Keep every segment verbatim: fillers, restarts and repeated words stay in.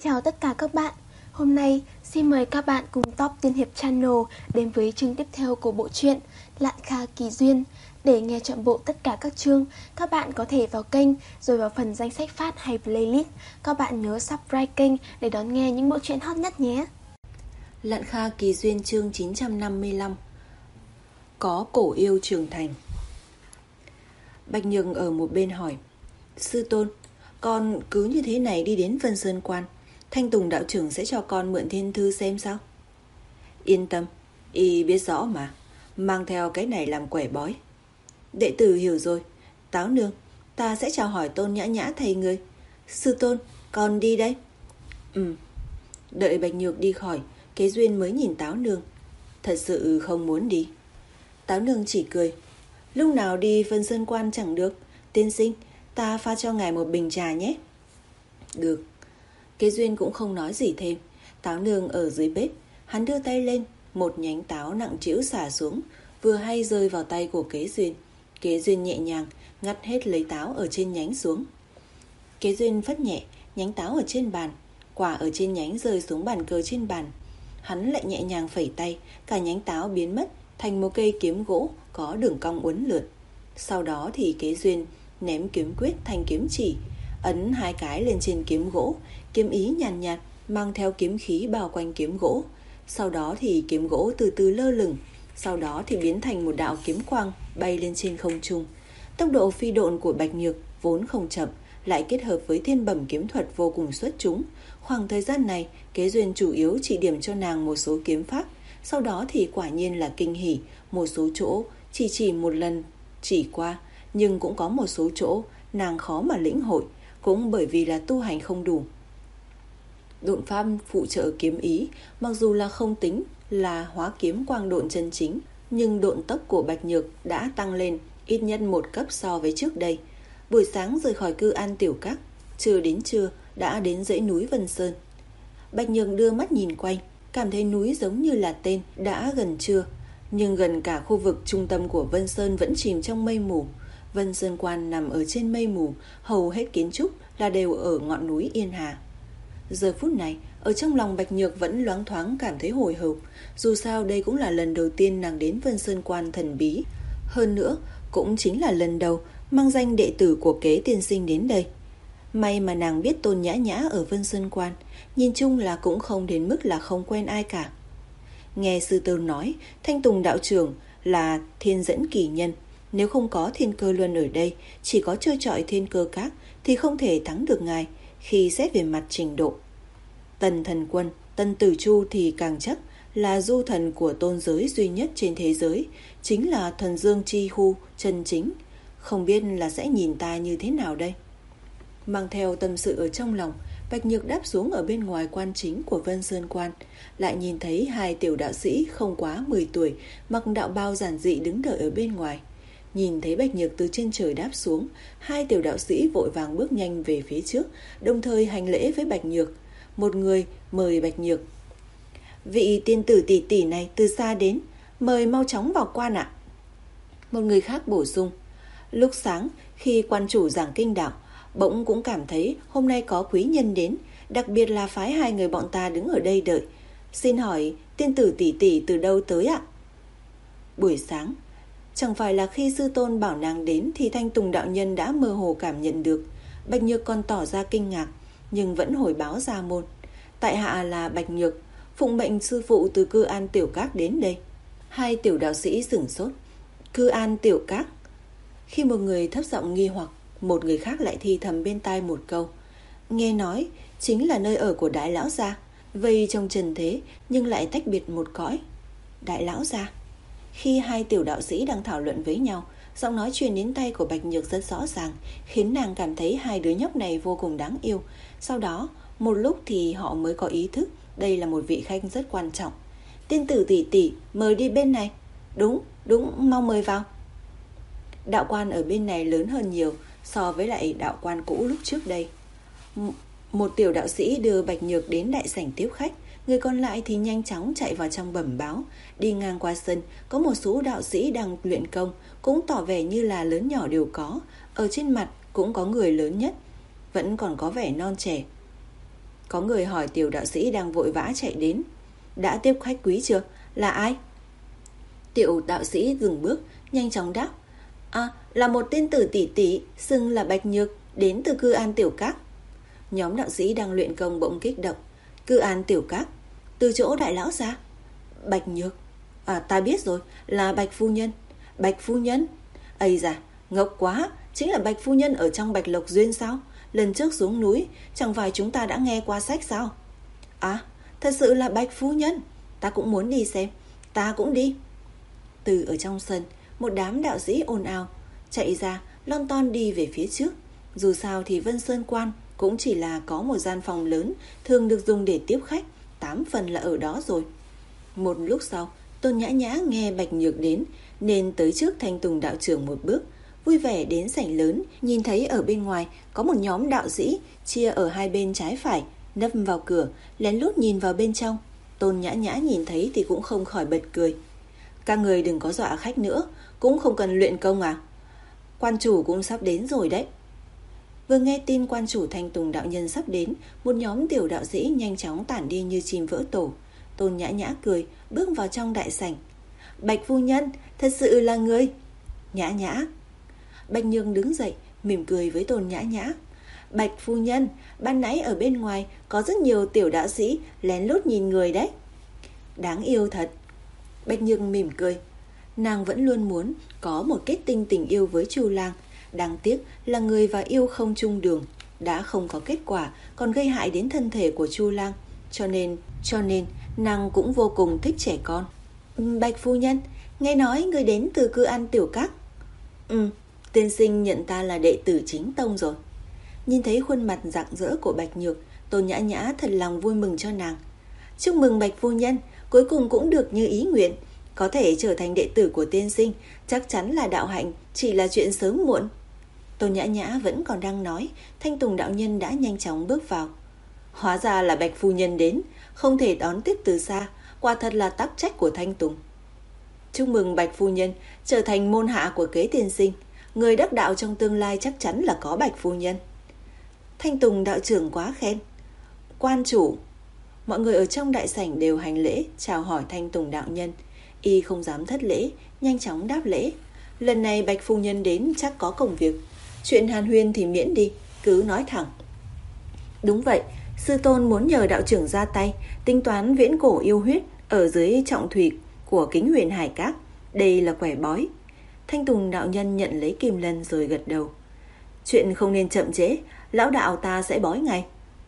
Chào tất cả các bạn. Hôm nay xin mời các bạn cùng Top Tiên Hiệp Channel đến với chương tiếp theo của bộ truyện Lạn Kha Kỳ Duyên. Để nghe trọn bộ tất cả các chương, các bạn có thể vào kênh rồi vào phần danh sách phát hay playlist. Các bạn nhớ subscribe kênh để đón nghe những bộ truyện hot nhất nhé. Lạn Kha Kỳ Duyên chương chín trăm năm mươi lăm. Có cổ yêu trưởng thành. Bạch Nhược ở một bên hỏi: Sư tôn, con cứ như thế này đi đến Vân Sơn Quan, Thanh Tùng đạo trưởng sẽ cho con mượn thiên thư xem sao? Yên tâm, y biết rõ mà, mang theo cái này làm quẻ bói. Đệ tử hiểu rồi. Táo nương, ta sẽ chào hỏi Tôn Nhã Nhã thầy người. Sư tôn, con đi đây. Ừ. Đợi Bạch Nhược đi khỏi, Kế Duyên mới nhìn Táo nương. Thật sự không muốn đi. Táo nương chỉ cười. Lúc nào đi Vân Sơn Quan chẳng được. Tiên sinh, ta pha cho ngài một bình trà nhé. Được. Kế Duyên cũng không nói gì thêm. Táo nương ở dưới bếp, hắn đưa tay lên, một nhánh táo nặng trĩu xả xuống, vừa hay rơi vào tay của Kế Duyên. Kế Duyên nhẹ nhàng ngắt hết lấy táo ở trên nhánh xuống. Kế Duyên phất nhẹ nhánh táo ở trên bàn, quả ở trên nhánh rơi xuống bàn cờ trên bàn. Hắn lại nhẹ nhàng phẩy tay, cả nhánh táo biến mất thành một cây kiếm gỗ có đường cong uốn lượn. Sau đó thì Kế Duyên ném kiếm quyết thành kiếm chỉ, ấn hai cái lên trên kiếm gỗ, kiếm ý nhàn nhạt, nhạt mang theo kiếm khí bao quanh kiếm gỗ. Sau đó thì kiếm gỗ từ từ lơ lửng, sau đó thì biến thành một đạo kiếm quang bay lên trên không trung. Tốc độ phi độn của Bạch Nhược vốn không chậm, lại kết hợp với thiên bẩm kiếm thuật vô cùng xuất chúng. Khoảng thời gian này, Kế Duyên chủ yếu chỉ điểm cho nàng một số kiếm pháp, sau đó thì quả nhiên là kinh hỉ, một số chỗ chỉ chỉ một lần chỉ qua, nhưng cũng có một số chỗ nàng khó mà lĩnh hội, cũng bởi vì là tu hành không đủ. Độn pháp phụ trợ kiếm ý, mặc dù là không tính là hóa kiếm quang độn chân chính, nhưng độn tốc của Bạch Nhược đã tăng lên ít nhất một cấp so với trước đây. Buổi sáng rời khỏi Cư An Tiểu Các, chưa đến trưa đã đến dãy núi Vân Sơn. Bạch Nhược đưa mắt nhìn quanh, cảm thấy núi giống như là tên. Đã gần trưa, nhưng gần cả khu vực trung tâm của Vân Sơn vẫn chìm trong mây mù. Vân Sơn Quan nằm ở trên mây mù, hầu hết kiến trúc là đều ở ngọn núi Yên Hà. Giờ phút này, ở trong lòng Bạch Nhược vẫn loáng thoáng cảm thấy hồi hộp. Dù sao đây cũng là lần đầu tiên nàng đến Vân Sơn Quan thần bí. Hơn nữa, cũng chính là lần đầu mang danh đệ tử của Kế tiên sinh đến đây. May mà nàng biết Tôn Nhã Nhã ở Vân Sơn Quan, nhìn chung là cũng không đến mức là không quen ai cả. Nghe sư tôn nói, Thanh Tùng đạo trưởng là thiên dẫn kỳ nhân. Nếu không có Thiên Cơ Luân ở đây, chỉ có chơi chọi Thiên Cơ Các thì không thể thắng được ngài khi xét về mặt trình độ. Tần Thần Quân, Tần Tử Chu thì càng chắc là du thần của tôn giới duy nhất trên thế giới, chính là thuần dương chi hu chân chính. Không biết là sẽ nhìn ta như thế nào đây. Mang theo tâm sự ở trong lòng, Bạch Nhược đáp xuống ở bên ngoài quan chính của Vân Sơn Quan, lại nhìn thấy hai tiểu đạo sĩ không quá mười tuổi, mặc đạo bào giản dị đứng đợi ở bên ngoài. Nhìn thấy Bạch Nhược từ trên trời đáp xuống, hai tiểu đạo sĩ vội vàng bước nhanh về phía trước, đồng thời hành lễ với Bạch Nhược. Một người mời Bạch Nhược: Vị tiên tử tỷ tỷ này từ xa đến, mời mau chóng vào quan ạ. Một người khác bổ sung: Lúc sáng khi quan chủ giảng kinh đạo, bỗng cũng cảm thấy hôm nay có quý nhân đến, đặc biệt là phái hai người bọn ta đứng ở đây đợi. Xin hỏi tiên tử tỷ tỷ từ đâu tới ạ? Buổi sáng, chẳng phải là khi sư tôn bảo nàng đến thì Thanh Tùng đạo nhân đã mơ hồ cảm nhận được. Bạch Nhược còn tỏ ra kinh ngạc, nhưng vẫn hồi báo ra môn: Tại hạ là Bạch Nhược, phụng mệnh sư phụ từ Cư An Tiểu Các đến đây. Hai tiểu đạo sĩ sửng sốt. Cư An Tiểu Các? Khi một người thấp giọng nghi hoặc, một người khác lại thì thầm bên tai một câu: Nghe nói chính là nơi ở của Đại lão gia, vây trong trần thế nhưng lại tách biệt một cõi. Đại lão gia? Khi hai tiểu đạo sĩ đang thảo luận với nhau, giọng nói truyền đến tay của Bạch Nhược rất rõ ràng, khiến nàng cảm thấy hai đứa nhóc này vô cùng đáng yêu. Sau đó, một lúc thì họ mới có ý thức đây là một vị khách rất quan trọng. Tiên tử tỷ tỷ, mời đi bên này. Đúng, đúng, mau mời vào. Đạo quan ở bên này lớn hơn nhiều so với lại đạo quan cũ lúc trước đây. Một tiểu đạo sĩ đưa Bạch Nhược đến đại sảnh tiếp khách, người còn lại thì nhanh chóng chạy vào trong bẩm báo. Đi ngang qua sân, có một số đạo sĩ đang luyện công, cũng tỏ vẻ như là lớn nhỏ đều có. Ở trên mặt cũng có người lớn nhất, vẫn còn có vẻ non trẻ. Có người hỏi tiểu đạo sĩ đang vội vã chạy đến. Đã tiếp khách quý chưa? Là ai? Tiểu đạo sĩ dừng bước, nhanh chóng đáp. À, là một tên tử tỷ tỷ, xưng là Bạch Nhược, đến từ Cư An Tiểu Các. Nhóm đạo sĩ đang luyện công bỗng kích động. Cư An Tiểu Các? Từ chỗ đại lão ra? Bạch Nhược? À, ta biết rồi, là Bạch phu nhân. Bạch phu nhân? Ây da, ngốc quá, chính là Bạch phu nhân ở trong Bạch Lộc Duyên sao? Lần trước xuống núi, chẳng phải chúng ta đã nghe qua sách sao? À, thật sự là Bạch phu nhân. Ta cũng muốn đi xem. Ta cũng đi. Từ ở trong sân, một đám đạo sĩ ồn ào chạy ra, lon ton đi về phía trước. Dù sao thì Vân Sơn Quan cũng chỉ là có một gian phòng lớn thường được dùng để tiếp khách, tám phần là ở đó rồi. Một lúc sau, Tôn Nhã Nhã nghe Bạch Nhược đến nên tới trước Thanh Tùng đạo trưởng một bước, vui vẻ đến sảnh lớn, nhìn thấy ở bên ngoài có một nhóm đạo sĩ chia ở hai bên trái phải, nấp vào cửa, lén lút nhìn vào bên trong. Tôn Nhã Nhã nhìn thấy thì cũng không khỏi bật cười. Các người đừng có dọa khách nữa, cũng không cần luyện công à? Quan chủ cũng sắp đến rồi đấy. Vừa nghe tin quan chủ Thanh Tùng đạo nhân sắp đến, một nhóm tiểu đạo sĩ nhanh chóng tản đi như chim vỡ tổ. Tôn Nhã Nhã cười, bước vào trong đại sảnh. Bạch phu nhân, thật sự là người. Nhã Nhã. Bạch Nhược đứng dậy, mỉm cười với Tôn Nhã Nhã. Bạch phu nhân, ban nãy ở bên ngoài có rất nhiều tiểu đạo sĩ lén lút nhìn người đấy. Đáng yêu thật. Bạch Nhược mỉm cười. Nàng vẫn luôn muốn có một kết tinh tình yêu với Chu Lang. Đáng tiếc là người và yêu không chung đường, đã không có kết quả, còn gây hại đến thân thể của Chu Lang. Cho nên, cho nên nàng cũng vô cùng thích trẻ con. Bạch phu nhân, nghe nói người đến từ Cư An Tiểu Các. Ừ, tiên sinh nhận ta là đệ tử chính tông rồi. Nhìn thấy khuôn mặt rạng rỡ của Bạch Nhược, Tôn Nhã Nhã thật lòng vui mừng cho nàng. Chúc mừng Bạch phu nhân, cuối cùng cũng được như ý nguyện. Có thể trở thành đệ tử của tiên sinh, chắc chắn là đạo hạnh, chỉ là chuyện sớm muộn. Tôn Nhã Nhã vẫn còn đang nói, Thanh Tùng đạo nhân đã nhanh chóng bước vào. Hóa ra là Bạch phu nhân đến, không thể đón tiếp từ xa, quả thật là tắc trách của Thanh Tùng. Chúc mừng Bạch phu nhân trở thành môn hạ của kế tiên sinh, người đắc đạo trong tương lai chắc chắn là có Bạch phu nhân. Thanh Tùng đạo trưởng quá khen. Quan chủ. Mọi người ở trong đại sảnh đều hành lễ chào hỏi Thanh Tùng đạo nhân. Y không dám thất lễ, nhanh chóng đáp lễ. Lần này Bạch phu nhân đến chắc có công việc, chuyện hàn huyên thì miễn đi, cứ nói thẳng. Đúng vậy, sư tôn muốn nhờ đạo trưởng ra tay tính toán viễn cổ yêu huyết ở dưới trọng thủy của Kính Huyền Hải Các. Đây là quẻ bói. Thanh Tùng đạo nhân nhận lấy kim lân rồi gật đầu. Chuyện không nên chậm trễ, lão đạo ta sẽ bói ngay.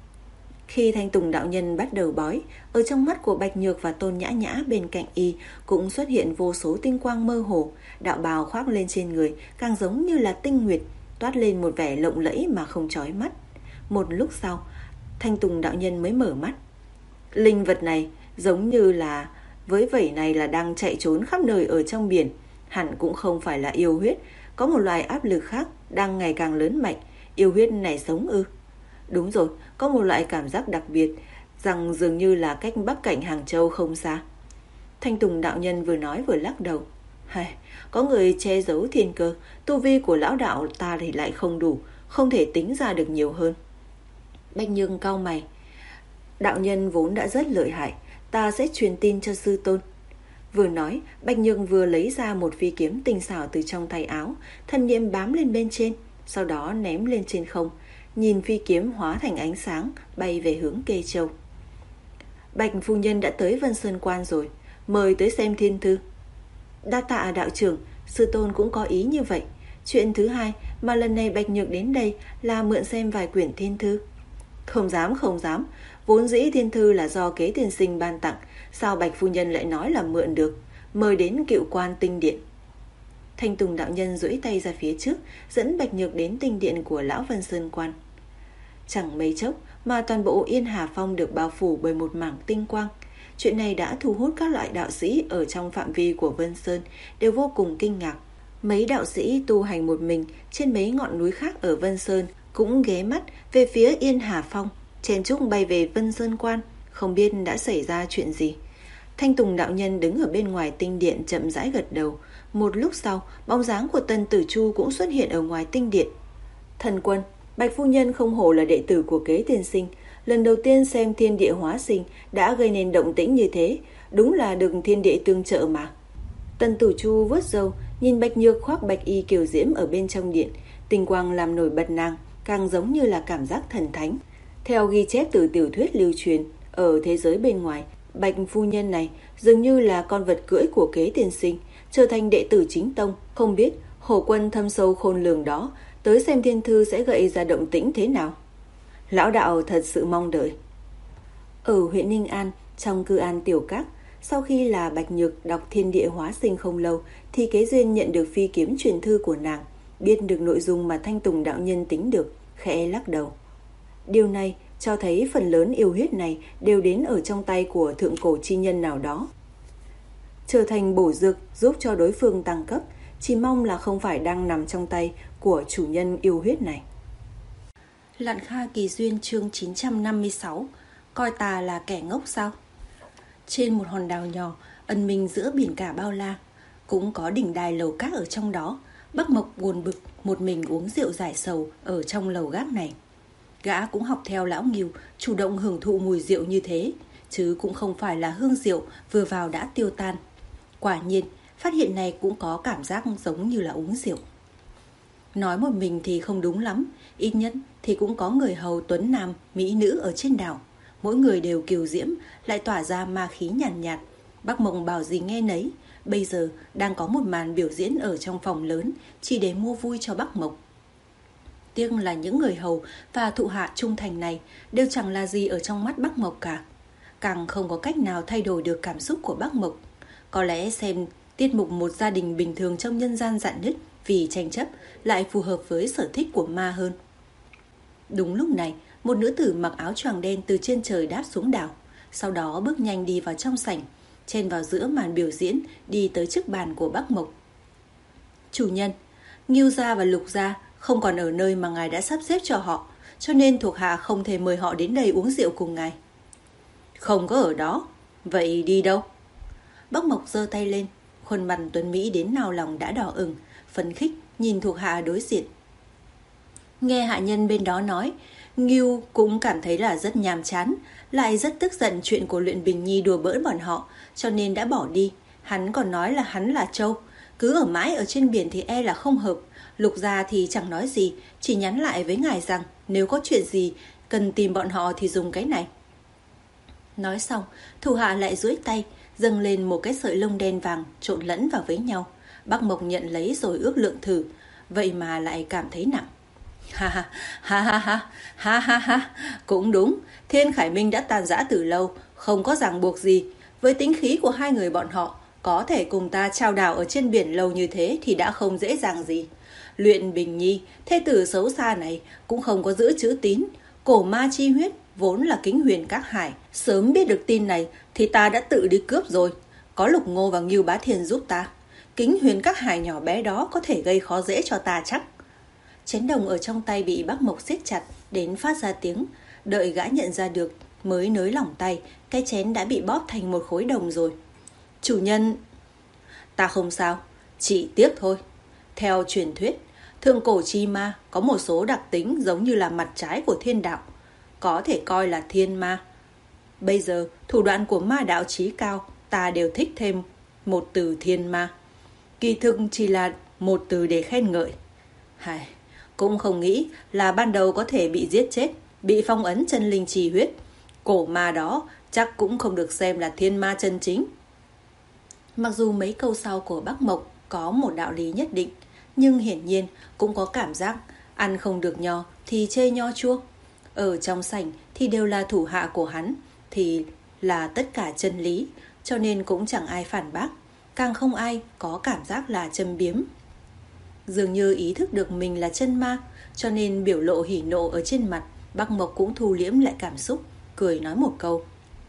Khi Thanh Tùng đạo nhân bắt đầu bói, ở trong mắt của Bạch Nhược và Tôn Nhã Nhã bên cạnh y cũng xuất hiện vô số tinh quang mơ hồ. Đạo bào khoác lên trên người càng giống như là tinh nguyệt, toát lên một vẻ lộng lẫy mà không chói mắt. Một lúc sau, Thanh Tùng đạo nhân mới mở mắt. Linh vật này giống như là với vảy này là đang chạy trốn khắp nơi ở trong biển, hẳn cũng không phải là yêu huyết, có một loại áp lực khác đang ngày càng lớn mạnh. Yêu huyết này sống ư? Đúng rồi, có một loại cảm giác đặc biệt rằng dường như là cách Bắc Cảnh Hàng Châu không xa. Thanh Tùng đạo nhân vừa nói vừa lắc đầu. Hay, có người che giấu thiên cơ, tu vi của lão đạo ta thì lại không đủ, không thể tính ra được nhiều hơn. Bạch Nhược cau mày. Đạo nhân vốn đã rất lợi hại, ta sẽ truyền tin cho sư tôn. Vừa nói, Bạch Nhược vừa lấy ra một phi kiếm tinh xảo từ trong tay áo, thần niệm bám lên bên trên, sau đó ném lên trên không, nhìn phi kiếm hóa thành ánh sáng bay về hướng Kê Châu. Bạch phu nhân đã tới Vân Sơn Quan rồi, mời tới xem thiên thư. Đa tạ đạo trưởng, sư tôn cũng có ý như vậy. Chuyện thứ hai mà lần này Bạch Nhược đến đây là mượn xem vài quyển thiên thư. Không dám không dám, vốn dĩ thiên thư là do kế tiên sinh ban tặng, sao Bạch phu nhân lại nói là mượn được? Mời đến Cựu Quan Tinh Điện. Thanh Tùng đạo nhân duỗi tay ra phía trước, dẫn Bạch Nhược đến tinh điện của lão Vân Sơn Quan. Chẳng mấy chốc mà toàn bộ Yên Hà Phong được bao phủ bởi một mảng tinh quang. Chuyện này đã thu hút các loại đạo sĩ ở trong phạm vi của Vân Sơn đều vô cùng kinh ngạc. Mấy đạo sĩ tu hành một mình trên mấy ngọn núi khác ở Vân Sơn cũng ghé mắt về phía Yên Hà Phong, chen chúc bay về Vân Sơn Quan, không biết đã xảy ra chuyện gì. Thanh Tùng đạo nhân đứng ở bên ngoài tinh điện chậm rãi gật đầu. Một lúc sau, bóng dáng của Tần Tử Chu cũng xuất hiện ở ngoài tinh điện. Thần quân, Bạch phu nhân không hổ là đệ tử của kế tiên sinh, lần đầu tiên xem thiên địa hóa sinh đã gây nên động tĩnh như thế, đúng là được thiên địa tương trợ mà. Tần Tử Chu vuốt râu, nhìn Bạch Nhược khoác bạch y kiều diễm ở bên trong điện, tinh quang làm nổi bật nàng, càng giống như là cảm giác thần thánh. Theo ghi chép từ tiểu thuyết lưu truyền, ở thế giới bên ngoài, Bạch phu nhân này dường như là con vật cưỡi của Kế tiên sinh, trở thành đệ tử chính tông. Không biết Hổ Quân thâm sâu khôn lường đó tới xem thiên thư sẽ gợi ra động tĩnh thế nào. Lão đạo thật sự mong đợi. Ở huyện Ninh An, trong cư An tiểu các, sau khi là Bạch Nhược đọc thiên địa hóa sinh không lâu, thì Kế Duyên nhận được phi kiếm truyền thư của nàng, biết được nội dung mà Thanh Tùng đạo nhân tính được, khẽ lắc đầu. Điều này cho thấy phần lớn yêu huyết này đều đến ở trong tay của thượng cổ chi nhân nào đó, trở thành bổ dược giúp cho đối phương tăng cấp, chỉ mong là không phải đang nằm trong tay của chủ nhân yêu huyết này. Lạn Kha Kỳ Duyên chương chín trăm năm mươi sáu. Coi ta là kẻ ngốc sao? Trên một hòn đảo nhỏ ẩn mình giữa biển cả bao la, cũng có đỉnh đài lầu các ở trong đó. Bắc Mộc buồn bực một mình uống rượu giải sầu ở trong lầu gác này. Gã cũng học theo lão Ngưu, chủ động hưởng thụ mùi rượu như thế, chứ cũng không phải là hương rượu vừa vào đã tiêu tan. Quả nhiên, phát hiện này cũng có cảm giác giống như là uống rượu. Nói một mình thì không đúng lắm, ít nhất thì cũng có người hầu tuấn nam, mỹ nữ ở trên đảo. Mỗi người đều kiều diễm, lại tỏa ra ma khí nhàn nhạt, nhạt. Bắc Mộng bảo gì nghe nấy. Bây giờ đang có một màn biểu diễn ở trong phòng lớn, chỉ để mua vui cho Bắc Mộng. Tiếc là những người hầu và thụ hạ trung thành này đều chẳng là gì ở trong mắt Bắc Mộc cả, càng không có cách nào thay đổi được cảm xúc của Bắc Mộc. Có lẽ xem tiết mục một gia đình bình thường trong nhân gian rạn nứt vì tranh chấp lại phù hợp với sở thích của ma hơn. Đúng lúc này, một nữ tử mặc áo choàng đen từ trên trời đáp xuống đảo, sau đó bước nhanh đi vào trong sảnh, chen vào giữa màn biểu diễn, đi tới trước bàn của Bắc Mộc. Chủ nhân, Ngưu gia và Lục gia không còn ở nơi mà ngài đã sắp xếp cho họ, cho nên thuộc hạ không thể mời họ đến đây uống rượu cùng ngài. Không có ở đó, vậy đi đâu? Bắc Mộc giơ tay lên, khuôn mặt tuấn mỹ đến nào lòng đã đỏ ửng, phấn khích nhìn thuộc hạ đối diện. Nghe hạ nhân bên đó nói, Ngưu cũng cảm thấy là rất nhàm chán, lại rất tức giận chuyện của Luyện Bình Nhi đùa bỡn bọn họ, cho nên đã bỏ đi. Hắn còn nói là hắn là trâu, cứ ở mãi ở trên biển thì e là không hợp. Lục gia thì chẳng nói gì, chỉ nhắn lại với ngài rằng nếu có chuyện gì cần tìm bọn họ thì dùng cái này. Nói xong, thủ hạ lại duỗi tay dâng lên một cái sợi lông đen vàng trộn lẫn vào với nhau. Bắc Mộc nhận lấy rồi ước lượng thử, vậy mà lại cảm thấy nặng. Ha ha ha ha ha ha ha ha, cũng đúng, Thiên Khải Minh đã tàn rã từ lâu, không có ràng buộc gì. Với tính khí của hai người bọn họ, có thể cùng ta trao đảo ở trên biển lâu như thế thì đã không dễ dàng gì. Luyện Bình Nhi, thê tử xấu xa này cũng không có giữ chữ tín. Cổ ma chi huyết vốn là Kính Huyền Các Hải, sớm biết được tin này thì ta đã tự đi cướp rồi. Có Lục Ngô và Ngưu Bá Thiên giúp ta, Kính Huyền Các Hải nhỏ bé đó có thể gây khó dễ cho ta chắc. Chén đồng ở trong tay bị Bắc Mộc siết chặt đến phát ra tiếng, đợi gã nhận ra được mới nới lỏng tay, cái chén đã bị bóp thành một khối đồng rồi. Chủ nhân, ta không sao, chỉ tiếc thôi. Theo truyền thuyết, thượng cổ chi ma có một số đặc tính giống như là mặt trái của thiên đạo, có thể coi là thiên ma. Bây giờ, thủ đoạn của ma đạo chí cao, ta đều thích thêm một từ thiên ma. Kỳ thực chỉ là một từ để khen ngợi. Hài, cũng không nghĩ là ban đầu có thể bị giết chết, bị phong ấn chân linh trì huyết. Cổ ma đó chắc cũng không được xem là thiên ma chân chính. Mặc dù mấy câu sau của Bắc Mộc có một đạo lý nhất định, nhưng hiển nhiên cũng có cảm giác ăn không được nho thì chê nho chua. Ở trong sảnh thì đều là thủ hạ của hắn, thì là tất cả chân lý, cho nên cũng chẳng ai phản bác, càng không ai có cảm giác là châm biếm. Dường như ý thức được mình là chân ma, cho nên biểu lộ hỉ nộ ở trên mặt, Bắc Mộc cũng thu liễm lại cảm xúc, cười nói một câu.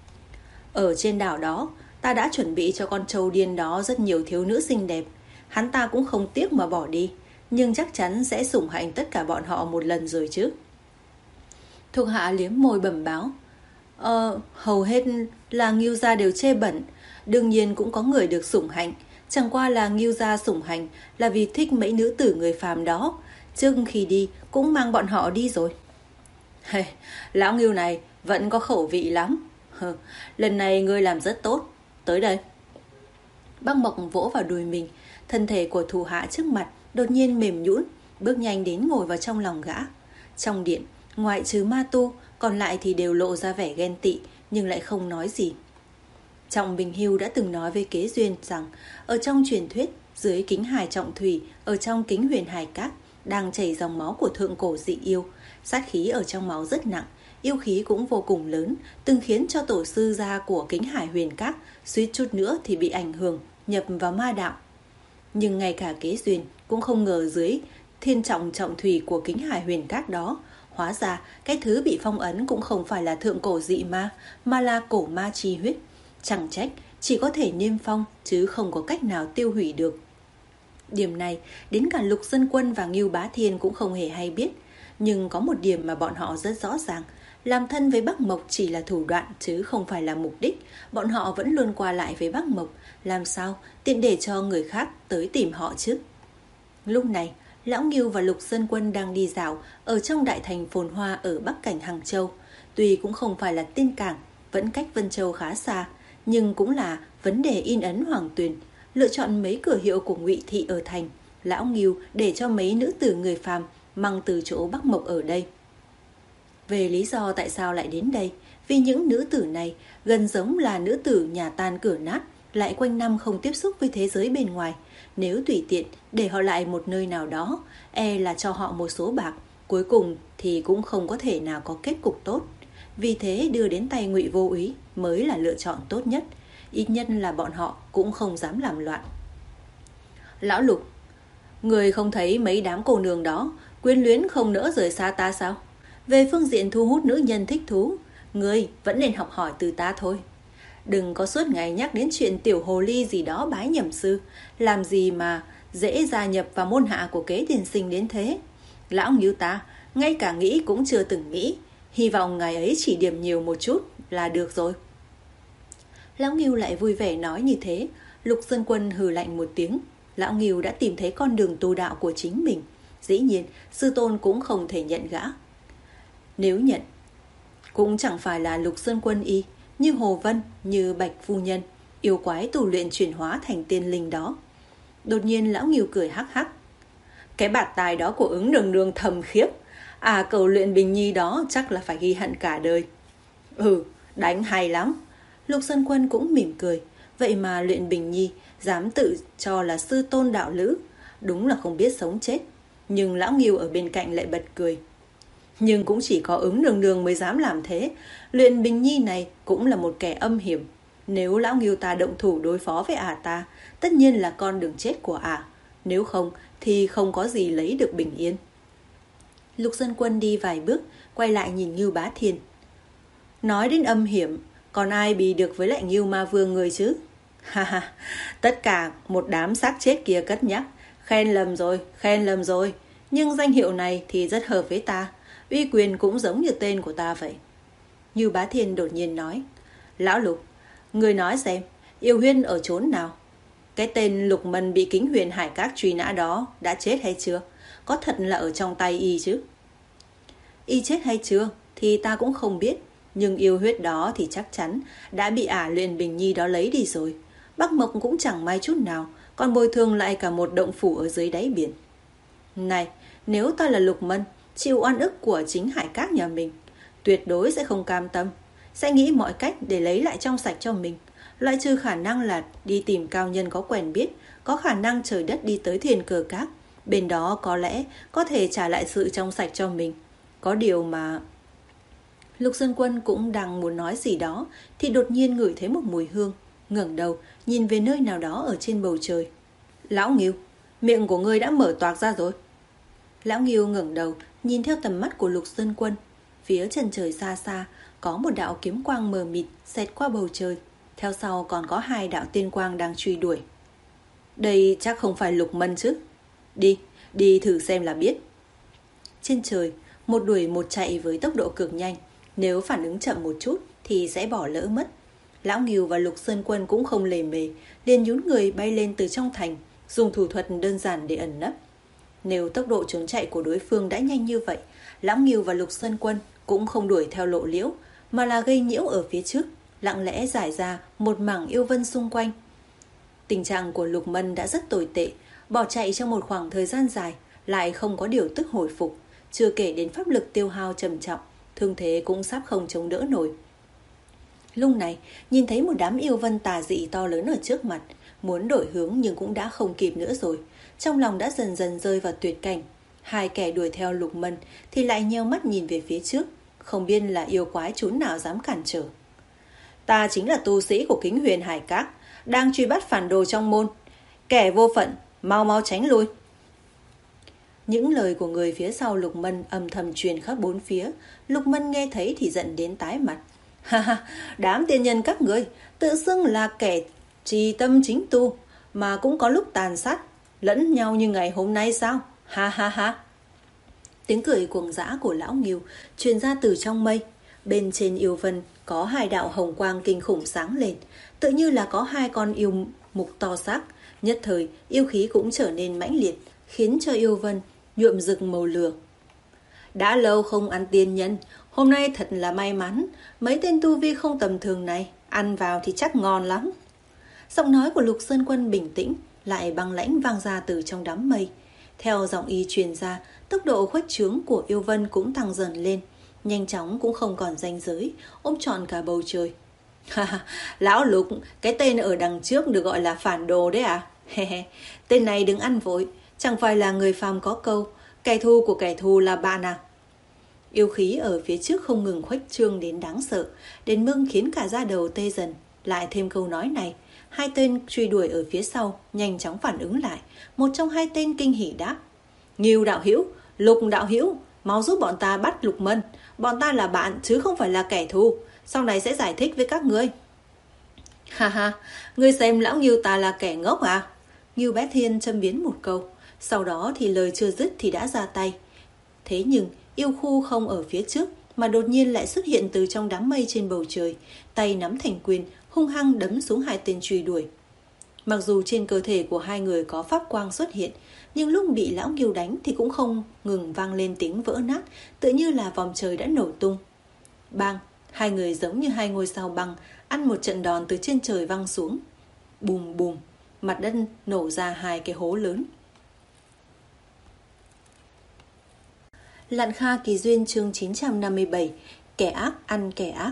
Ở trên đảo đó, ta đã chuẩn bị cho con trâu điên đó rất nhiều thiếu nữ xinh đẹp. Hắn ta cũng không tiếc mà bỏ đi, nhưng chắc chắn sẽ sủng hạnh tất cả bọn họ một lần rồi chứ. Thuộc hạ liếm môi bẩm báo. Ờ, hầu hết là Ngưu gia đều chê bẩn, đương nhiên cũng có người được sủng hạnh. Chẳng qua là Ngưu gia sủng hạnh là vì thích mấy nữ tử người phàm đó, trước khi đi cũng mang bọn họ đi rồi. Hey, lão Ngưu này vẫn có khẩu vị lắm. Hừ, lần này ngươi làm rất tốt. Tới đây. Bác Mộc vỗ vào đùi mình. Thân thể của thủ hạ trước mặt đột nhiên mềm nhũn, bước nhanh đến ngồi vào trong lòng gã. Trong điện, ngoại trừ ma tu, còn lại thì đều lộ ra vẻ ghen tị, nhưng lại không nói gì. Trọng Bình Hưu đã từng nói với Kế Duyên rằng ở trong truyền thuyết, dưới kính hải trọng thủy, ở trong kính huyền hải cát đang chảy dòng máu của thượng cổ dị yêu. Sát khí ở trong máu rất nặng, yêu khí cũng vô cùng lớn, từng khiến cho tổ sư gia của kính hải huyền cát suýt chút nữa thì bị ảnh hưởng, nhập vào ma đạo. Nhưng ngay cả Kế Duyên cũng không ngờ dưới thiên trọng trọng thủy của kính hải huyền cát đó, hóa ra cái thứ bị phong ấn cũng không phải là thượng cổ dị ma, mà là cổ ma chi huyết. Chẳng trách chỉ có thể niêm phong chứ không có cách nào tiêu hủy được. Điểm này đến cả Lục Dân Quân và Ngưu Bá Thiên cũng không hề hay biết. Nhưng có một điểm mà bọn họ rất rõ ràng, làm thân với Bắc Mộc chỉ là thủ đoạn chứ không phải là mục đích. Bọn họ vẫn luôn qua lại với Bắc Mộc, làm sao tiện để cho người khác tới tìm họ chứ. Lúc này Lão Ngưu và Lục Dân Quân đang đi dạo ở trong đại thành phồn hoa ở Bắc cảnh Hàng Châu. Tuy cũng không phải là tiên cảng, vẫn cách Vân Châu khá xa, nhưng cũng là vấn đề in ấn hoàng tuyền. Lựa chọn mấy cửa hiệu của Ngụy thị ở thành, Lão Ngưu để cho mấy nữ tử người phàm mang từ chỗ Bắc Mộc ở đây. Về lý do tại sao lại đến đây, vì những nữ tử này gần giống là nữ tử nhà tan cửa nát, lại quanh năm không tiếp xúc với thế giới bên ngoài. Nếu tùy tiện để họ lại một nơi nào đó, e là cho họ một số bạc, cuối cùng thì cũng không có thể nào có kết cục tốt. Vì thế đưa đến tay Ngụy Vô Úy mới là lựa chọn tốt nhất, ít nhất là bọn họ cũng không dám làm loạn. Lão Lục, người không thấy mấy đám cô nương đó quyến luyến không nỡ rời xa ta sao? Về phương diện thu hút nữ nhân thích thú, người vẫn nên học hỏi từ ta thôi. Đừng có suốt ngày nhắc đến chuyện tiểu hồ ly gì đó bái nhầm sư, làm gì mà dễ gia nhập vào môn hạ của Kế tiên sinh đến thế. Lão Ngưu ta ngay cả nghĩ cũng chưa từng nghĩ, hy vọng ngài ấy chỉ điểm nhiều một chút là được rồi. Lão Ngưu lại vui vẻ nói như thế. Lục Dân Quân hừ lạnh một tiếng. Lão Ngưu đã tìm thấy con đường tu đạo của chính mình, dĩ nhiên sư tôn cũng không thể nhận gã. Nếu nhận, cũng chẳng phải là Lục Dân Quân y, như Hồ Vân, như Bạch Phu Nhân, yêu quái tu luyện chuyển hóa thành tiên linh đó. Đột nhiên Lão Ngưu cười hắc hắc. Cái bạt tài đó của Ứng Nương Nương thầm khiếp. À, cầu luyện Bình Nhi đó chắc là phải ghi hận cả đời. Ừ, đánh hay lắm. Lục Dân Quân cũng mỉm cười. Vậy mà luyện Bình Nhi dám tự cho là sư tôn đạo lữ, đúng là không biết sống chết. Nhưng Lão Ngưu ở bên cạnh lại bật cười. Nhưng cũng chỉ có Ứng Nương Nương mới dám làm thế. Luyện Bình Nhi này cũng là một kẻ âm hiểm. Nếu Lão Ngưu ta động thủ đối phó với ả ta, tất nhiên là con đường chết của ả. Nếu không thì không có gì lấy được bình yên. Lục Dân Quân đi vài bước, quay lại nhìn Ngưu Bá Thiên. Nói đến âm hiểm, còn ai bì được với lại Ngưu Ma Vương người chứ? Ha ha, tất cả một đám xác chết kia cất nhắc. Khen lầm rồi, khen lầm rồi. Nhưng danh hiệu này thì rất hợp với ta. Uy quyền cũng giống như tên của ta vậy. Ngưu Bá Thiên đột nhiên nói. Lão Lục, người nói xem, Yêu Huyên ở chốn nào? Cái tên Lục Mân bị Kính Huyền Hải Các truy nã đó đã chết hay chưa? Có thật là ở trong tay y chứ? Y chết hay chưa thì ta cũng không biết, nhưng yêu huyết đó thì chắc chắn đã bị ả luyện Bình Nhi đó lấy đi rồi. Bắc Mộc cũng chẳng may chút nào, còn bồi thường lại cả một động phủ ở dưới đáy biển. Này, nếu ta là Lục Mân, chịu oan ức của chính Hải Các nhà mình, tuyệt đối sẽ không cam tâm, sẽ nghĩ mọi cách để lấy lại trong sạch cho mình. Loại trừ khả năng là đi tìm cao nhân có quen biết, có khả năng trời đất đi tới Thiên Cờ Các, bên đó có lẽ có thể trả lại sự trong sạch cho mình. Có điều mà... Lục Dân Quân cũng đang muốn nói gì đó thì đột nhiên ngửi thấy một mùi hương, ngẩng đầu nhìn về nơi nào đó ở trên bầu trời. Lão Ngưu, miệng của ngươi đã mở toạc ra rồi. Lão Ngưu ngẩng đầu nhìn theo tầm mắt của Lục Dân Quân. Phía chân trời xa xa có một đạo kiếm quang mờ mịt xẹt qua bầu trời, theo sau còn có hai đạo tiên quang đang truy đuổi. Đây chắc không phải Lục Mân chứ? Đi, đi thử xem là biết. Trên trời, một đuổi một chạy với tốc độ cực nhanh, nếu phản ứng chậm một chút thì sẽ bỏ lỡ mất. Lão Ngưu và Lục Sơn Quân cũng không lề mề, liền nhún người bay lên từ trong thành, dùng thủ thuật đơn giản để ẩn nấp. Nếu tốc độ trốn chạy của đối phương đã nhanh như vậy, Lão Ngưu và Lục Sơn Quân cũng không đuổi theo lộ liễu, mà là gây nhiễu ở phía trước, lặng lẽ giải ra một mảng yêu vân xung quanh. Tình trạng của Lục Mân đã rất tồi tệ, bỏ chạy trong một khoảng thời gian dài, lại không có điều tức hồi phục, chưa kể đến pháp lực tiêu hao trầm trọng, thương thế cũng sắp không chống đỡ nổi. Lúc này, nhìn thấy một đám yêu vân tà dị to lớn ở trước mặt, muốn đổi hướng nhưng cũng đã không kịp nữa rồi. Trong lòng đã dần dần rơi vào tuyệt cảnh. Hai kẻ đuổi theo Lục Mân thì lại nheo mắt nhìn về phía trước, không biết là yêu quái chốn nào dám cản trở. Ta chính là tu sĩ của Kính Huyền Hải Các, đang truy bắt phản đồ trong môn. Kẻ vô phận, mau mau tránh lui. Những lời của người phía sau Lục Mân âm thầm truyền khắp bốn phía. Lục Mân nghe thấy thì giận đến tái mặt. Ha ha, đám tiên nhân các ngươi tự xưng là kẻ trì tâm chính tu, mà cũng có lúc tàn sát lẫn nhau như ngày hôm nay sao? Ha ha ha. Tiếng cười cuồng dã của lão Nghiêu truyền ra từ trong mây. Bên trên yêu vân có hai đạo hồng quang kinh khủng sáng lên, tự như là có hai con yêu mục to xác. Nhất thời yêu khí cũng trở nên mãnh liệt, khiến cho yêu vân nhuộm rực màu lửa. Đã lâu không ăn tiên nhân, hôm nay thật là may mắn. Mấy tên tu vi không tầm thường này ăn vào thì chắc ngon lắm. Giọng nói của Lục Sơn Quân bình tĩnh lại băng lãnh vang ra từ trong đám mây. Theo giọng y truyền ra, tốc độ khuếch trướng của yêu vân cũng tăng dần lên, nhanh chóng cũng không còn ranh giới, ôm trọn cả bầu trời. Lão Lục, cái tên ở đằng trước được gọi là phản đồ đấy à? Tên này đừng ăn vội, chẳng phải là người phàm có câu kẻ thù của kẻ thù là bạn à? Yêu khí ở phía trước không ngừng khuếch trương đến đáng sợ, đến mức khiến cả da đầu tê dần. Lại thêm câu nói này, hai tên truy đuổi ở phía sau nhanh chóng phản ứng lại. Một trong hai tên kinh hỉ đáp: Nghiêu đạo hữu, Lục đạo hữu, mau giúp bọn ta bắt Lục Mân. Bọn ta là bạn chứ không phải là kẻ thù, sau này sẽ giải thích với các ngươi. Ha ha, ngươi xem lão Nghiêu ta là kẻ ngốc à? Nghiêu Bá Thiên châm biếm một câu, sau đó thì lời chưa dứt thì đã ra tay. Thế nhưng yêu khu không ở phía trước, mà đột nhiên lại xuất hiện từ trong đám mây trên bầu trời, tay nắm thành quyền, hung hăng đấm xuống hai tên truy đuổi. Mặc dù trên cơ thể của hai người có pháp quang xuất hiện, nhưng lúc bị lão Nghiêu đánh thì cũng không ngừng vang lên tiếng vỡ nát, tựa như là vòm trời đã nổ tung. Bang, hai người giống như hai ngôi sao băng, ăn một trận đòn từ trên trời văng xuống. Bùm bùm, mặt đất nổ ra hai cái hố lớn. Lạn Kha Kỳ Duyên chương chín trăm năm mươi bảy, kẻ ác ăn kẻ ác.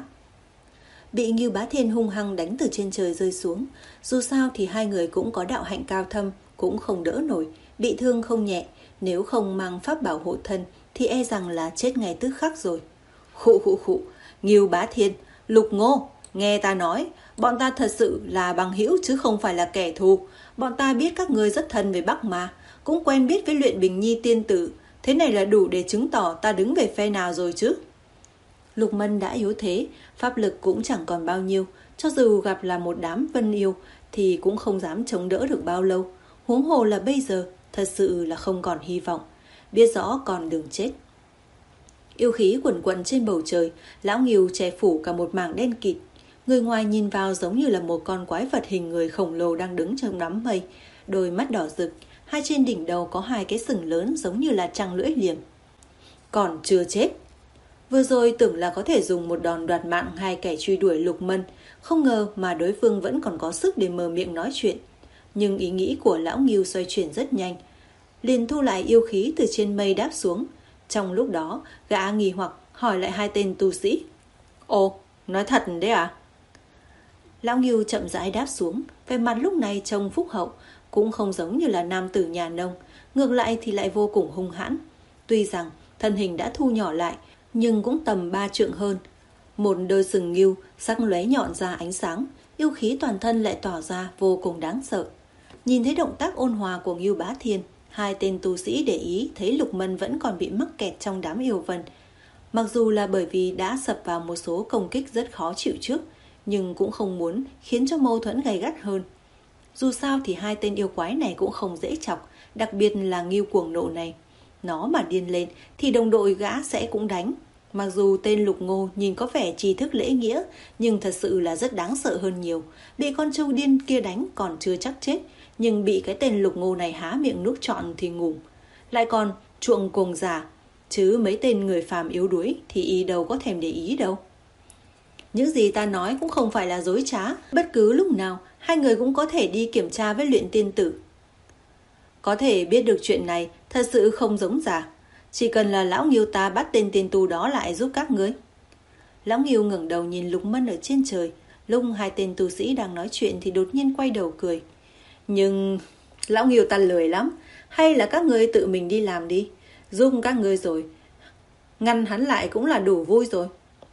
Bị Ngưu Bá Thiên hung hăng đánh từ trên trời rơi xuống. Dù sao thì hai người cũng có đạo hạnh cao thâm, cũng không đỡ nổi, bị thương không nhẹ. Nếu không mang pháp bảo hộ thân thì e rằng là chết ngay tức khắc rồi. Khụ khụ khụ, Ngưu Bá Thiên, Lục Ngô, nghe ta nói, bọn ta thật sự là bằng hữu chứ không phải là kẻ thù. Bọn ta biết các ngươi rất thân với Bắc mà, cũng quen biết với Luyện Bình Nhi tiên tử. Thế này là đủ để chứng tỏ ta đứng về phe nào rồi chứ. Lục Mân đã yếu thế, pháp lực cũng chẳng còn bao nhiêu, cho dù gặp là một đám vân yêu thì cũng không dám chống đỡ được bao lâu. Huống hồ là bây giờ, thật sự là không còn hy vọng, biết rõ còn đường chết. Yêu khí quẩn quẩn trên bầu trời, lão Nghiêu che phủ cả một mảng đen kịt. Người ngoài nhìn vào giống như là một con quái vật hình người khổng lồ đang đứng trong đám mây, đôi mắt đỏ rực, hai trên đỉnh đầu có hai cái sừng lớn giống như là trăng lưỡi liềm. Còn chưa chết. Vừa rồi tưởng là có thể dùng một đòn đoạt mạng hai kẻ truy đuổi Lục Mân, không ngờ mà đối phương vẫn còn có sức để mở miệng nói chuyện. Nhưng ý nghĩ của lão Nghiêu xoay chuyển rất nhanh, liền thu lại yêu khí từ trên mây đáp xuống. Trong lúc đó, gã nghi hoặc hỏi lại hai tên tu sĩ: Ồ, nói thật đấy à? Lão Nghiêu chậm rãi đáp xuống, vẻ mặt lúc này trông phúc hậu, cũng không giống như là nam tử nhà nông, ngược lại thì lại vô cùng hung hãn. Tuy rằng thân hình đã thu nhỏ lại, nhưng cũng tầm ba trượng hơn. Một đôi sừng nghiêu sắc lóe nhọn ra ánh sáng, yêu khí toàn thân lại tỏa ra vô cùng đáng sợ. Nhìn thấy động tác ôn hòa của Ngưu Bá Thiên, hai tên tu sĩ để ý thấy Lục Mân vẫn còn bị mắc kẹt trong đám yêu vân. Mặc dù là bởi vì đã sập vào một số công kích rất khó chịu trước, nhưng cũng không muốn khiến cho mâu thuẫn gay gắt hơn. Dù sao thì hai tên yêu quái này cũng không dễ chọc, đặc biệt là Ngưu cuồng nộ này. Nó mà điên lên thì đồng đội gã sẽ cũng đánh. Mặc dù tên Lục Ngô nhìn có vẻ tri thức lễ nghĩa, nhưng thật sự là rất đáng sợ hơn nhiều. Bị con trâu điên kia đánh còn chưa chắc chết, nhưng bị cái tên Lục Ngô này há miệng nuốt trọn thì ngủ. Lại còn chuộng cuồng giả, chứ mấy tên người phàm yếu đuối thì y đâu có thèm để ý đâu. Những gì ta nói cũng không phải là dối trá. Bất cứ lúc nào, hai người cũng có thể đi kiểm tra với Luyện Tiên Tử. Có thể biết được chuyện này thật sự không giống giả. Chỉ cần là lão Nghiêu ta bắt tên tiên tu đó lại giúp các ngươi. Lão Nghiêu ngẩng đầu nhìn Lục Mân ở trên trời. Lúc hai tên tu sĩ đang nói chuyện thì đột nhiên quay đầu cười. Nhưng lão Nghiêu ta lười lắm. Hay là các ngươi tự mình đi làm đi. Giúp các ngươi rồi. Ngăn hắn lại cũng là đủ vui rồi.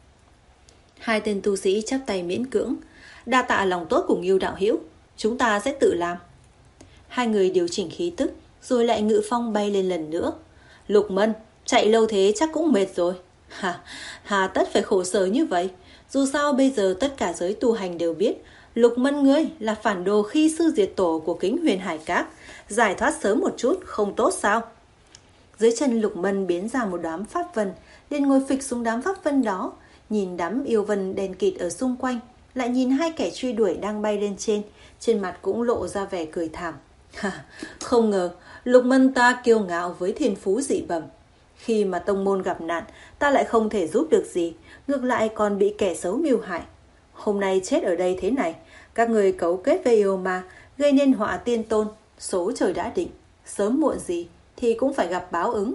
Hai tên tu sĩ chắp tay miễn cưỡng. Đa tạ lòng tốt của Nghiêu đạo hữu, chúng ta sẽ tự làm. Hai người điều chỉnh khí tức, rồi lại ngự phong bay lên lần nữa. Lục Mân, chạy lâu thế chắc cũng mệt rồi. Hà, hà tất phải khổ sở như vậy. Dù sao bây giờ tất cả giới tu hành đều biết Lục Mân ngươi là phản đồ khi sư diệt tổ của Kính Huyền Hải Các. Giải thoát sớm một chút không tốt sao? Dưới chân Lục Mân biến ra một đám pháp vân, liền ngồi phịch xuống đám pháp vân đó, nhìn đám yêu vân đen kịt ở xung quanh, lại nhìn hai kẻ truy đuổi đang bay lên trên, trên mặt cũng lộ ra vẻ cười thảm. Ha, không ngờ Lục Mân ta kiêu ngạo với thiên phú dị bẩm. Khi mà tông môn gặp nạn, ta lại không thể giúp được gì, ngược lại còn bị kẻ xấu mưu hại. Hôm nay chết ở đây thế này, các người cấu kết với yêu ma, gây nên họa tiên tôn, số trời đã định, sớm muộn gì thì cũng phải gặp báo ứng.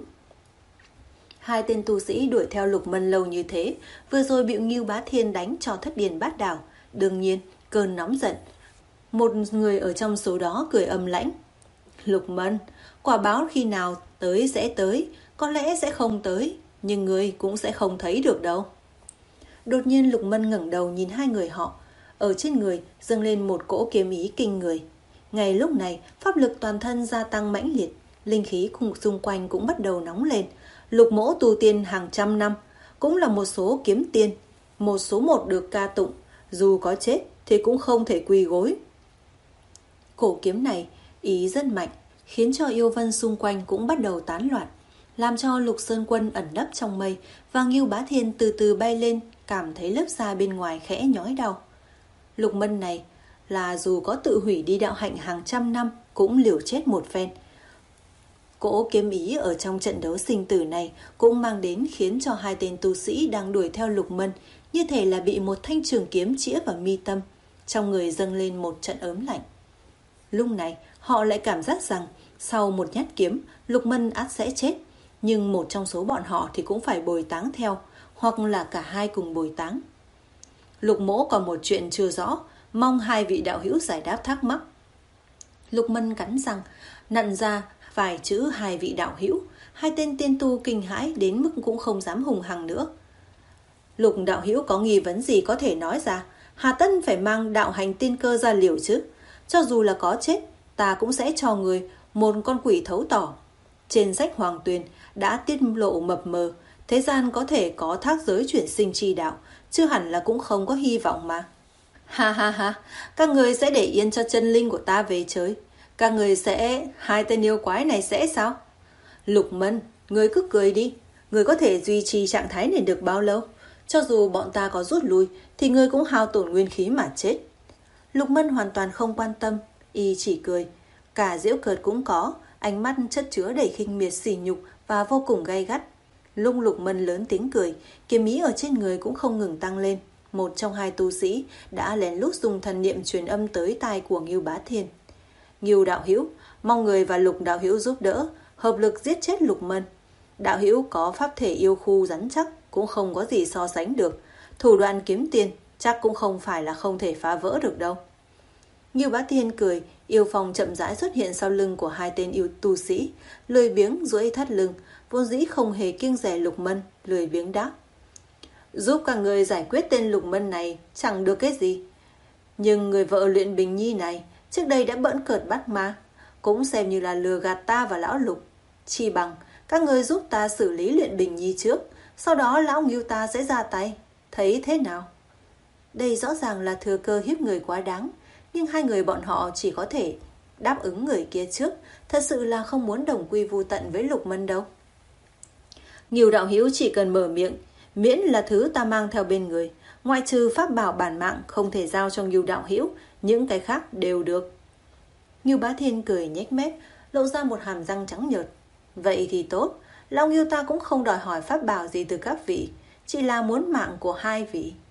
Hai tên tu sĩ đuổi theo Lục Mân lâu như thế, vừa rồi bị Ngưu Bá Thiên đánh cho thất điền bát đảo. Đương nhiên, cơn nóng giận. Một người ở trong số đó cười âm lãnh. Lục Mân, quả báo khi nào tới sẽ tới, có lẽ sẽ không tới, nhưng người cũng sẽ không thấy được đâu. Đột nhiên Lục Mân ngẩng đầu nhìn hai người họ. Ở trên người dâng lên một cỗ kiếm ý kinh người. Ngay lúc này, pháp lực toàn thân gia tăng mãnh liệt, linh khí cùng xung quanh cũng bắt đầu nóng lên. Lục mỗ tu tiên hàng trăm năm, cũng là một số kiếm tiên, một số một được ca tụng, dù có chết thì cũng không thể quỳ gối. Cổ kiếm này ý rất mạnh, khiến cho yêu vân xung quanh cũng bắt đầu tán loạn, làm cho Lục Sơn Quân ẩn nấp trong mây và Ngưu Bá Thiên từ từ bay lên, cảm thấy lớp da bên ngoài khẽ nhói đau. Lục Mân này là dù có tự hủy đi đạo hạnh hàng trăm năm cũng liều chết một phen. Cỗ kiếm ý ở trong trận đấu sinh tử này cũng mang đến khiến cho hai tên tu sĩ đang đuổi theo Lục Mân như thể là bị một thanh trường kiếm chĩa vào mi tâm, trong người dâng lên một trận ớm lạnh. Lúc này họ lại cảm giác rằng sau một nhát kiếm Lục Mân ắt sẽ chết, nhưng một trong số bọn họ thì cũng phải bồi táng theo, hoặc là cả hai cùng bồi táng. Lục mỗ còn một chuyện chưa rõ, mong hai vị đạo hữu giải đáp thắc mắc. Lục Mân cắn răng nặn ra vài chữ hai vị đạo hữu. Hai tên tiên tu kinh hãi đến mức cũng không dám hùng hằng nữa. Lục đạo hữu có nghi vấn gì có thể nói ra, hà tất phải mang đạo hành tiên cơ ra liều chứ? Cho dù là có chết, ta cũng sẽ cho người một con quỷ thấu tỏ. Trên sách Hoàng Tuyền đã tiết lộ mập mờ, thế gian có thể có thác giới chuyển sinh chi đạo, chứ hẳn là cũng không có hy vọng mà. Ha ha ha, các người sẽ để yên cho chân linh của ta về chơi. Các người sẽ... hai tên yêu quái này sẽ sao? Lục Mân, người cứ cười đi. Người có thể duy trì trạng thái này được bao lâu? Cho dù bọn ta có rút lui thì người cũng hao tổn nguyên khí mà chết. Lục Mân hoàn toàn không quan tâm, y chỉ cười. Cả giễu cợt cũng có, ánh mắt chất chứa đầy khinh miệt sỉ nhục và vô cùng gay gắt. Lúc Lục Mân lớn tiếng cười, kiếm ý ở trên người cũng không ngừng tăng lên. Một trong hai tu sĩ đã lén lút dùng thần niệm truyền âm tới tai của Ngưu Bá Thiên. Ngưu đạo hữu, mong người và Lục đạo hữu giúp đỡ, hợp lực giết chết Lục Mân. Đạo hữu có pháp thể yêu khu rắn chắc, cũng không có gì so sánh được. Thủ đoạn kiếm tiền chắc cũng không phải là không thể phá vỡ được đâu. Ngưu Bá Thiên cười, yêu phong chậm rãi xuất hiện sau lưng của hai tên yêu tu sĩ, lười biếng duỗi thắt lưng, vốn dĩ không hề kiêng dè Lục Mân, lười biếng đáp. Giúp các người giải quyết tên Lục Mân này chẳng được cái gì. Nhưng người vợ Luyện Bình Nhi này trước đây đã bỡn cợt bắt ma, cũng xem như là lừa gạt ta và lão Lục. Chỉ bằng các người giúp ta xử lý Luyện Bình Nhi trước, sau đó lão Ngưu ta sẽ ra tay. Thấy thế nào? Đây rõ ràng là thừa cơ hiếp người quá đáng, nhưng hai người bọn họ chỉ có thể đáp ứng người kia trước, thật sự là không muốn đồng quy vu tận với Lục Mân đâu. Ngưu đạo hữu chỉ cần mở miệng, miễn là thứ ta mang theo bên người, ngoại trừ pháp bảo bản mạng không thể giao cho Ngưu đạo hữu, những cái khác đều được. Ngưu Bá Thiên cười nhếch mép, lộ ra một hàm răng trắng nhợt. Vậy thì tốt, lão Ngưu ta cũng không đòi hỏi pháp bảo gì từ các vị, chỉ là muốn mạng của hai vị.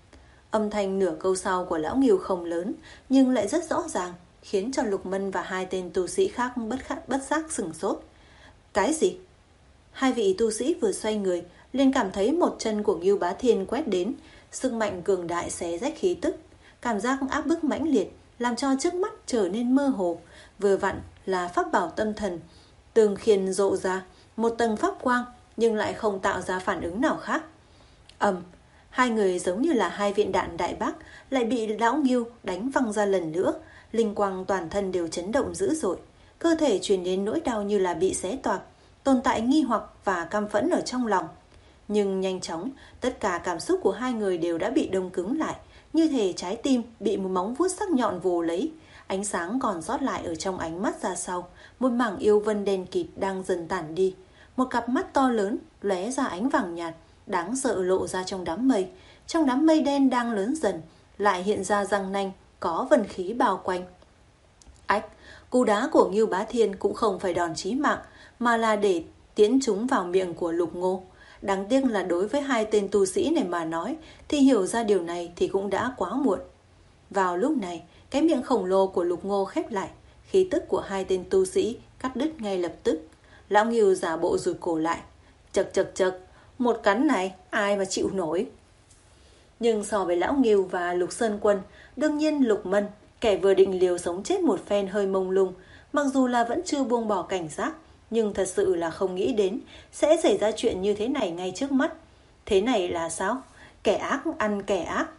Âm thanh nửa câu sau của lão Nghiêu không lớn, nhưng lại rất rõ ràng, khiến cho Lục Mân và hai tên tu sĩ khác bất khắc bất giác sửng sốt. Cái gì? Hai vị tu sĩ vừa xoay người, liền cảm thấy một chân của Ngưu Bá Thiên quét đến, sức mạnh cường đại xé rách khí tức, cảm giác áp bức mãnh liệt, làm cho trước mắt trở nên mơ hồ. Vừa vặn là pháp bảo tâm thần, tường khiên rộ ra một tầng pháp quang, nhưng lại không tạo ra phản ứng nào khác. Ầm, hai người giống như là hai viên đạn đại bác, lại bị lão Ngưu đánh văng ra lần nữa. Linh quang toàn thân đều chấn động dữ dội, cơ thể truyền đến nỗi đau như là bị xé toạc, tồn tại nghi hoặc và căm phẫn ở trong lòng. Nhưng nhanh chóng, tất cả cảm xúc của hai người đều đã bị đông cứng lại, như thể trái tim bị một móng vuốt sắc nhọn vồ lấy. Ánh sáng còn sót lại ở trong ánh mắt ra sau, một mảng yêu vân đen kịt đang dần tản đi. Một cặp mắt to lớn lóe ra ánh vàng nhạt, đáng sợ lộ ra trong đám mây. Trong đám mây đen đang lớn dần, lại hiện ra răng nanh, có vân khí bao quanh. Ách, cú đá của Ngưu Bá Thiên cũng không phải đòn chí mạng, mà là để tiễn chúng vào miệng của Lục Ngô. Đáng tiếc là đối với hai tên tu sĩ này mà nói, thì hiểu ra điều này thì cũng đã quá muộn. Vào lúc này, cái miệng khổng lồ của Lục Ngô khép lại, khí tức của hai tên tu sĩ cắt đứt ngay lập tức. Lão Ngưu giả bộ rụt cổ lại. Chật chật chật, một cắn này ai mà chịu nổi. Nhưng so với Lão Ngưu và Lục Sơn Quân, đương nhiên Lục Mân, kẻ vừa định liều sống chết một phen hơi mông lung, mặc dù là vẫn chưa buông bỏ cảnh giác, nhưng thật sự là không nghĩ đến sẽ xảy ra chuyện như thế này ngay trước mắt. Thế này là sao? Kẻ ác ăn kẻ ác.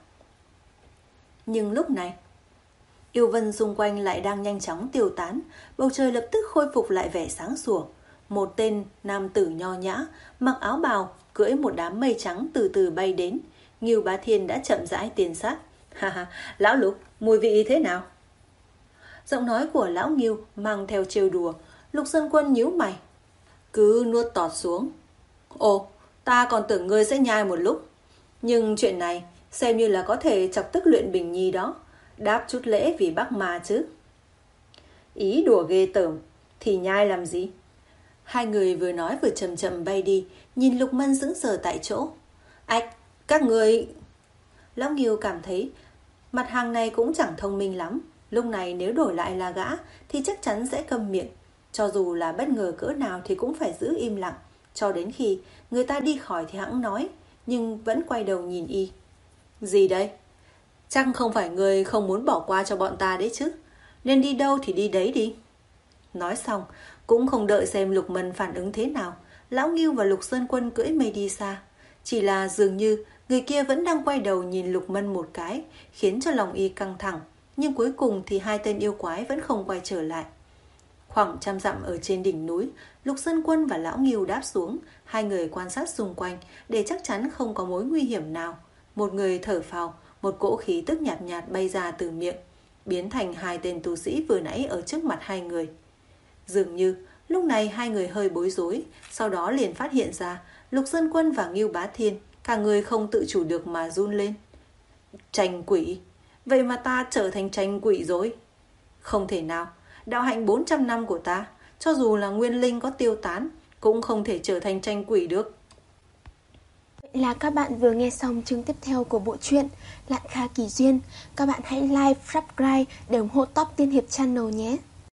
Nhưng lúc này, yêu vân xung quanh lại đang nhanh chóng tiêu tán, bầu trời lập tức khôi phục lại vẻ sáng sủa. Một tên nam tử nho nhã, mặc áo bào, cưỡi một đám mây trắng từ từ bay đến. Ngưu Bá Thiên đã chậm rãi tiến sát. Ha ha, lão Lục, mùi vị thế nào? Giọng nói của lão Ngưu mang theo trêu đùa. Lục Sơn Quân nhíu mày. Cứ nuốt tọt xuống. Ồ, ta còn tưởng ngươi sẽ nhai một lúc. Nhưng chuyện này xem như là có thể chọc tức Luyện Bình Nhi đó. Đáp chút lễ vì bác mà chứ. Ý đùa ghê tởm, thì nhai làm gì? Hai người vừa nói vừa chậm chậm bay đi, nhìn Lục Mân sững sờ tại chỗ. Ách, các người... Lão Nghiêu cảm thấy mặt hàng này cũng chẳng thông minh lắm. Lúc này nếu đổi lại là gã thì chắc chắn sẽ câm miệng. Cho dù là bất ngờ cỡ nào thì cũng phải giữ im lặng, cho đến khi người ta đi khỏi thì hẵng nói, nhưng vẫn quay đầu nhìn y. Gì đây? Chắc không phải người không muốn bỏ qua cho bọn ta đấy chứ. Nên đi đâu thì đi đấy đi. Nói xong, cũng không đợi xem Lục Mân phản ứng thế nào, Lão Ngưu và Lục Sơn Quân cưỡi mây đi xa. Chỉ là dường như người kia vẫn đang quay đầu nhìn Lục Mân một cái, khiến cho lòng y căng thẳng. Nhưng cuối cùng thì hai tên yêu quái vẫn không quay trở lại. Khoảng trăm dặm ở trên đỉnh núi, Lục Sơn Quân và Lão Ngưu đáp xuống. Hai người quan sát xung quanh để chắc chắn không có mối nguy hiểm nào. Một người thở phào, một cỗ khí tức nhạt nhạt bay ra từ miệng, biến thành hai tên tu sĩ vừa nãy ở trước mặt hai người. Dường như lúc này hai người hơi bối rối, sau đó liền phát hiện ra Lục Sơn Quân và Ngưu Bá Thiên, cả người không tự chủ được mà run lên. Tranh quỷ? Vậy mà ta trở thành tranh quỷ rồi? Không thể nào, đạo hạnh bốn trăm năm của ta, cho dù là nguyên linh có tiêu tán, cũng không thể trở thành tranh quỷ được. Vậy là các bạn vừa nghe xong chương tiếp theo của bộ truyện Lạn Kha Kỳ Duyên. Các bạn hãy like, subscribe để ủng hộ Top Tiên Hiệp Channel nhé.